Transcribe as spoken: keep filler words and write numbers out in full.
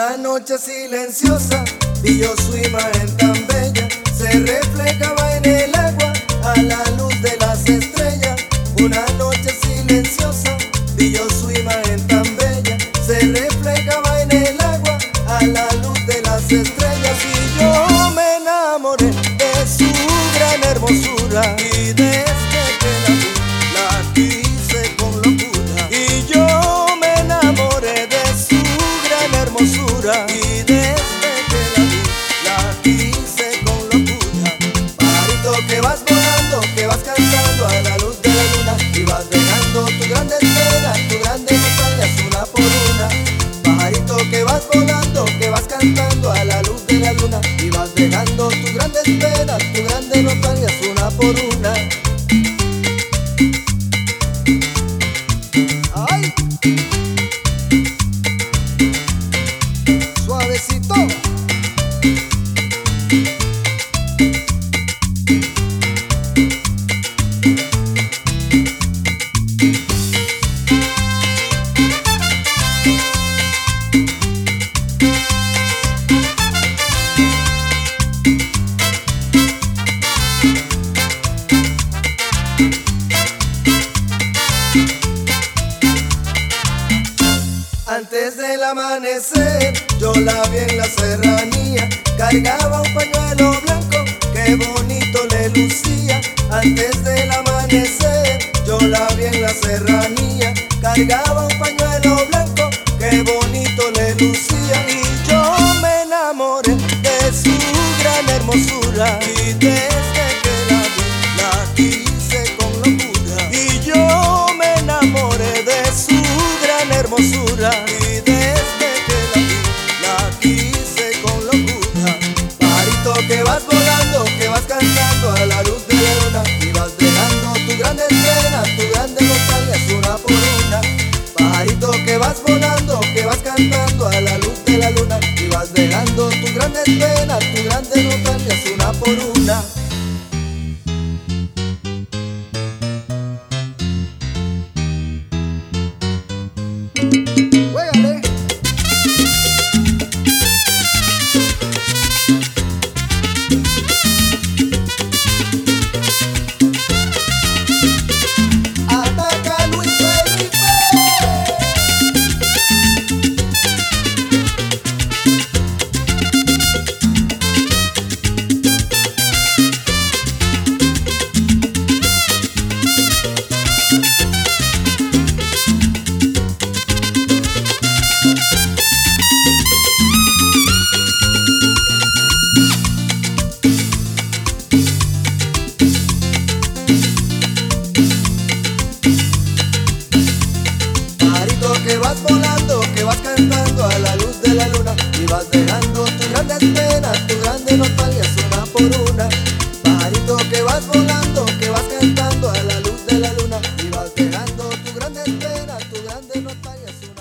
Una noche silenciosa vi yo su imagen tan bella, se reflejaba en el agua a la luz de las estrellas. Una noche silenciosa vi yo su imagen tan bella, se reflejaba en el agua a la luz de las estrellas. Y yo me enamoré de su gran hermosura, y desde que la vi, la quise con locura. Y yo me enamoré de su gran hermosura, y desde que la vi, la quise con locura. Pajarito que vas volando, que vas cantando a la luz de la luna, y vas dejando tu grande esfera, tu grande montañas una por una. Pajarito que vas volando, que vas cantando a la luz de la luna, y vas dejando tu grande esfera, tu grande montañas una por una. ¡Ay! Suavecito. Antes del amanecer, yo la vi en la serranía, cargaba un pañuelo blanco, qué bonito le lucía. Antes del amanecer, yo la vi en la serranía, cargaba un pañuelo blanco, qué bonito le lucía. Y yo me enamoré de su gran hermosura, y desde que la vi, la quise con locura. Y yo me enamoré de su gran hermosura, y desde que la vi, la quise con locura. Pajarito que vas volando, que vas cantando a la luz de la luna, y vas dejando tu grande esfera, tu grande montañas una por una. Pajarito que vas volando, que vas cantando a la luz de la luna, y vas dejando tu grande esfera, tu grande montañas una por una. Juégale. Ataca Luis Felipe. Que vas volando, que vas cantando a la luz de la luna, y vas dejando tu grande esfera, tu grande montañas una por una. Pajarito que vas volando, que vas cantando a la luz de la luna, y vas dejando tu grande esfera, tu grande montañas una